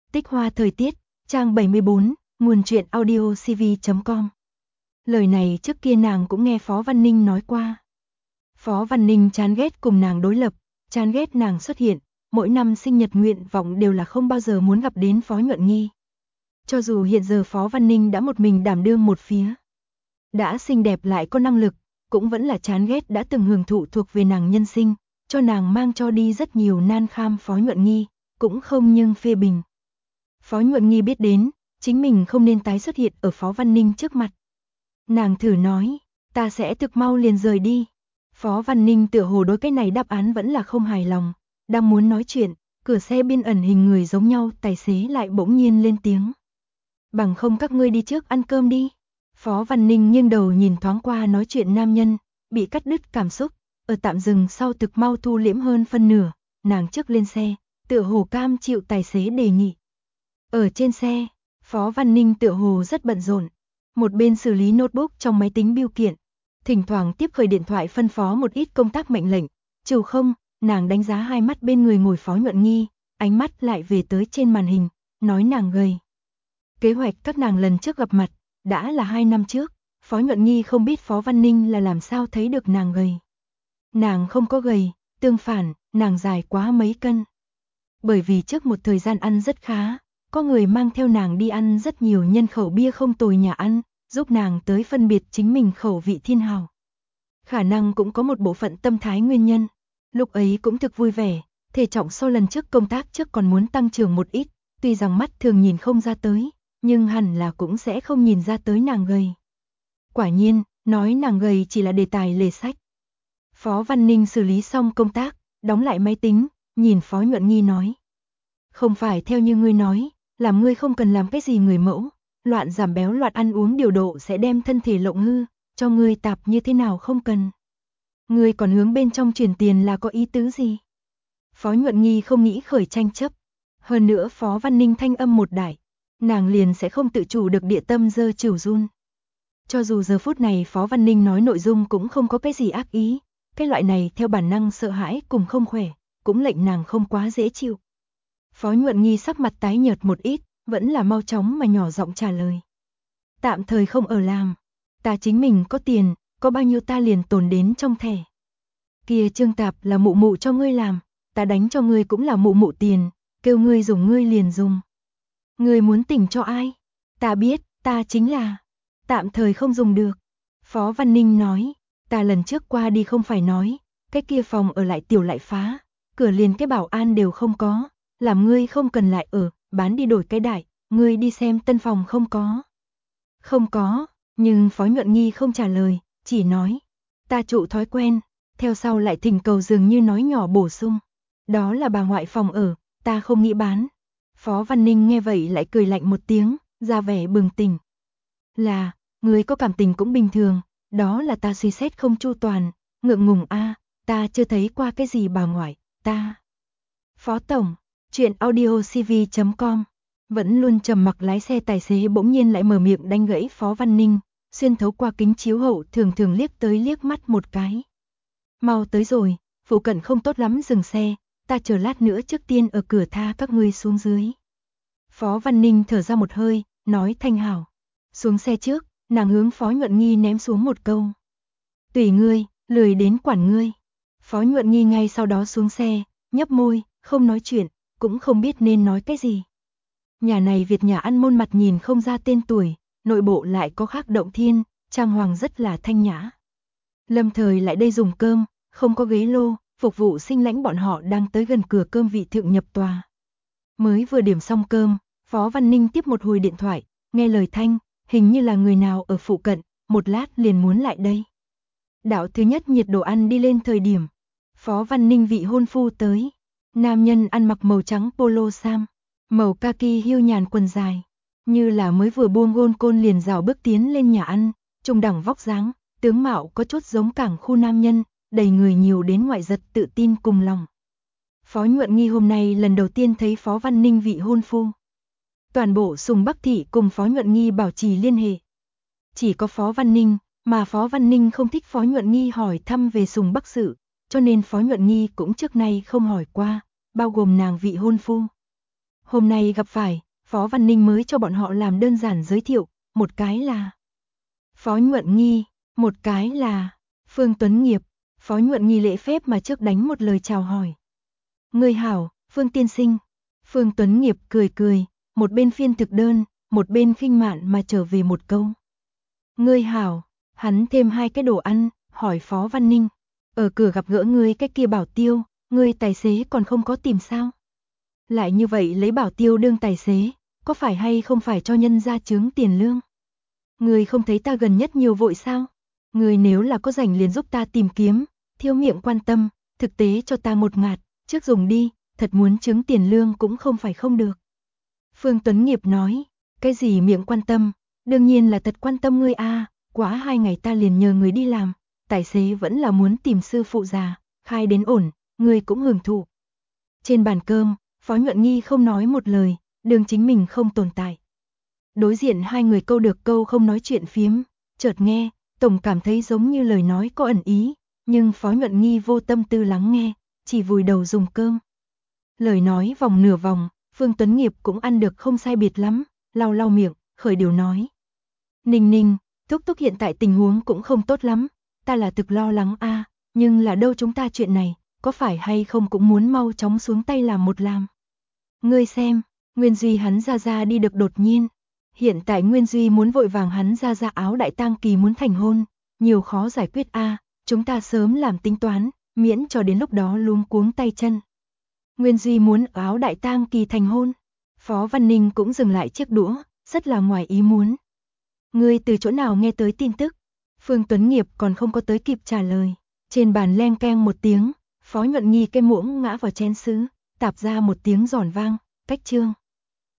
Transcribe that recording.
Tích hoa thời tiết, trang 74, nguồn truyện audio cv.com. Lời này trước kia nàng cũng nghe Phó Văn Ninh nói qua. Phó Văn Ninh chán ghét cùng nàng đối lập, chán ghét nàng xuất hiện, mỗi năm sinh nhật nguyện vọng đều là không bao giờ muốn gặp đến Phó Nhuận Nghi. Cho dù hiện giờ Phó Văn Ninh đã một mình đảm đương một phía, đã xinh đẹp lại có năng lực, cũng vẫn là chán ghét đã từng hưởng thụ thuộc về nàng nhân sinh, cho nàng mang cho đi rất nhiều nan kham Phó Nhuận Nghi, cũng không nhưng phê bình. Phó Nhuận Nghi biết đến, chính mình không nên tái xuất hiện ở Phó Văn Ninh trước mặt. Nàng thử nói, ta sẽ thực mau liền rời đi. Phó Văn Ninh tựa hồ đối cái này đáp án vẫn là không hài lòng, đang muốn nói chuyện, cửa xe biên ẩn hình người giống nhau, tài xế lại bỗng nhiên lên tiếng. Bằng không các ngươi đi trước ăn cơm đi. Phó Văn Ninh nghiêng đầu nhìn thoáng qua nói chuyện nam nhân, bị cắt đứt cảm xúc, ở tạm dừng sau thực mau thu liễm hơn phân nửa, nàng trước lên xe, tựa hồ cam chịu tài xế đề nghị. Ở trên xe, Phó Văn Ninh tựa hồ rất bận rộn, một bên xử lý notebook trong máy tính bưu kiện, thỉnh thoảng tiếp khởi điện thoại phân phó một ít công tác mệnh lệnh, trừ không, nàng đánh giá hai mắt bên người ngồi Phó Nhuận Nghi, ánh mắt lại về tới trên màn hình, nói nàng gầy. Kế hoạch các nàng lần trước gặp mặt, đã là 2 năm trước, Phó Nhuận Nghi không biết Phó Văn Ninh là làm sao thấy được nàng gầy. Nàng không có gầy, tương phản, nàng dài quá mấy cân. Bởi vì trước một thời gian ăn rất khá, có người mang theo nàng đi ăn rất nhiều nhân khẩu bia không tồi nhà ăn, giúp nàng tới phân biệt chính mình khẩu vị thiên hào. Khả năng cũng có một bộ phận tâm thái nguyên nhân, lúc ấy cũng thực vui vẻ, thể trọng so lần trước công tác trước còn muốn tăng trưởng một ít, tuy rằng mắt thường nhìn không ra tới, nhưng hẳn là cũng sẽ không nhìn ra tới nàng gầy. Quả nhiên, nói nàng gầy chỉ là đề tài lề sách. Phó Văn Ninh xử lý xong công tác, đóng lại máy tính, nhìn Phó Nhuận Nghi nói. Không phải theo như ngươi nói, làm ngươi không cần làm cái gì người mẫu, loạn giảm béo loạn ăn uống điều độ sẽ đem thân thể lộng hư, cho ngươi tạp như thế nào không cần. Ngươi còn hướng bên trong truyền tiền là có ý tứ gì? Phó Nhuận Nghi không nghĩ khởi tranh chấp. Hơn nữa Phó Văn Ninh thanh âm một đại, nàng liền sẽ không tự chủ được địa tâm dơ chịu run. Cho dù giờ phút này Phó Văn Ninh nói nội dung cũng không có cái gì ác ý, cái loại này theo bản năng sợ hãi cùng không khỏe, cũng lệnh nàng không quá dễ chịu. Phó Nhuận Nghi sắc mặt tái nhợt một ít, vẫn là mau chóng mà nhỏ giọng trả lời. Tạm thời không ở làm, ta chính mình có tiền, có bao nhiêu ta liền tồn đến trong thẻ. Kia trương tạp là mụ mụ cho ngươi làm, ta đánh cho ngươi cũng là mụ mụ tiền, kêu ngươi dùng ngươi liền dùng. Ngươi muốn tỉnh cho ai? Ta biết, ta chính là tạm thời không dùng được. Phó Văn Ninh nói, ta lần trước qua đi không phải nói, cái kia phòng ở lại tiểu lại phá, cửa liền cái bảo an đều không có, làm ngươi không cần lại ở, bán đi đổi cái đại, ngươi đi xem tân phòng không có. Không có, nhưng Phó Nhuận Nghi không trả lời, chỉ nói, ta trụ thói quen, theo sau lại thỉnh cầu dường như nói nhỏ bổ sung. Đó là bà ngoại phòng ở, ta không nghĩ bán. Phó Văn Ninh nghe vậy lại cười lạnh một tiếng, ra vẻ bừng tỉnh. Là, người có cảm tình cũng bình thường, đó là ta suy xét không chu toàn, ngượng ngùng a, ta chưa thấy qua cái gì bà ngoại, ta. Phó Tổng, chuyện audio cv.com, vẫn luôn trầm mặc lái xe tài xế bỗng nhiên lại mở miệng đánh gãy Phó Văn Ninh, xuyên thấu qua kính chiếu hậu thường thường liếc tới liếc mắt một cái. Mau tới rồi, phụ cận không tốt lắm dừng xe, ta chờ lát nữa trước tiên ở cửa tha các ngươi xuống dưới. Phó Văn Ninh thở ra một hơi, nói thanh hảo. Xuống xe trước, nàng hướng Phó Nhuận Nghi ném xuống một câu. Tùy ngươi, lười đến quản ngươi. Phó Nhuận Nghi ngay sau đó xuống xe, nhấp môi, không nói chuyện, cũng không biết nên nói cái gì. Nhà này Việt nhà ăn môn mặt nhìn không ra tên tuổi, nội bộ lại có khác động thiên, trang hoàng rất là thanh nhã. Lâm Thời lại đây dùng cơm, không có ghế lô, phục vụ sinh lãnh bọn họ đang tới gần cửa cơm vị thượng nhập tòa. Mới vừa điểm xong cơm, Phó Văn Ninh tiếp một hồi điện thoại, nghe lời thanh, hình như là người nào ở phụ cận, một lát liền muốn lại đây. Đạo thứ nhất nhiệt đồ ăn đi lên thời điểm, Phó Văn Ninh vị hôn phu tới. Nam nhân ăn mặc màu trắng polo sam, màu kaki hiu nhàn quần dài, như là mới vừa buông gôn côn liền rào bước tiến lên nhà ăn, trung đẳng vóc dáng, tướng mạo có chút giống cảng khu nam nhân, đầy người nhiều đến ngoại giật tự tin cùng lòng. Phó Nhuận Nghi hôm nay lần đầu tiên thấy Phó Văn Ninh vị hôn phu. Toàn bộ Sùng Bắc Thị cùng Phó Nhuận Nghi bảo trì liên hệ. Chỉ có Phó Văn Ninh, mà Phó Văn Ninh không thích Phó Nhuận Nghi hỏi thăm về Sùng Bắc sự, cho nên Phó Nhuận Nghi cũng trước nay không hỏi qua, bao gồm nàng vị hôn phu. Hôm nay gặp phải, Phó Văn Ninh mới cho bọn họ làm đơn giản giới thiệu, một cái là Phó Nhuận Nghi, một cái là Phương Tuấn Nghiệp. Phó Nhuận Nghi lễ phép mà trước đánh một lời chào hỏi. Người hảo, Phương tiên sinh. Phương Tuấn Nghiệp cười cười, một bên phiên thực đơn, một bên khinh mạn mà trở về một câu. Người hảo, hắn thêm 2 cái đồ ăn, hỏi Phó Văn Ninh. Ở cửa gặp gỡ ngươi cái kia bảo tiêu, ngươi tài xế còn không có tìm sao? Lại như vậy lấy bảo tiêu đương tài xế, có phải hay không phải cho nhân ra chướng tiền lương? Ngươi không thấy ta gần nhất nhiều vội sao? Ngươi nếu là có rảnh liền giúp ta tìm kiếm, thiếu miệng quan tâm, thực tế cho ta một ngạt, trước dùng đi, thật muốn chướng tiền lương cũng không phải không được. Phương Tuấn Nghiệp nói, cái gì miệng quan tâm, đương nhiên là thật quan tâm ngươi a, quá 2 ngày ta liền nhờ người đi làm, tài xế vẫn là muốn tìm sư phụ già, khai đến ổn, ngươi cũng hưởng thụ. Trên bàn cơm, Phó Nhuận Nghi không nói một lời, đương chính mình không tồn tại. Đối diện 2 người câu được câu không nói chuyện phiếm, chợt nghe, tổng cảm thấy giống như lời nói có ẩn ý, nhưng Phó Nhuận Nghi vô tâm tư lắng nghe, chỉ vùi đầu dùng cơm. Lời nói vòng nửa vòng, Phương Tuấn Nghiệp cũng ăn được không sai biệt lắm, lau lau miệng, khởi điều nói. Ninh Ninh, thúc thúc hiện tại tình huống cũng không tốt lắm, ta là thực lo lắng a, nhưng là đâu chúng ta chuyện này, có phải hay không cũng muốn mau chóng xuống tay làm một làm. Ngươi xem, Nguyên Duy hắn ra đi được đột nhiên. Hiện tại Nguyên Duy muốn vội vàng hắn ra áo đại tang kỳ muốn thành hôn, nhiều khó giải quyết a, chúng ta sớm làm tính toán, miễn cho đến lúc đó luống cuống tay chân. Nguyên Duy muốn áo đại tang kỳ thành hôn. Phó Văn Ninh cũng dừng lại chiếc đũa, rất là ngoài ý muốn. Ngươi từ chỗ nào nghe tới tin tức? Phương Tuấn Nghiệp còn không có tới kịp trả lời. Trên bàn leng keng một tiếng, Phó Nhuận Nghi cái muỗng ngã vào chén sứ, tạp ra một tiếng giòn vang, cách trương.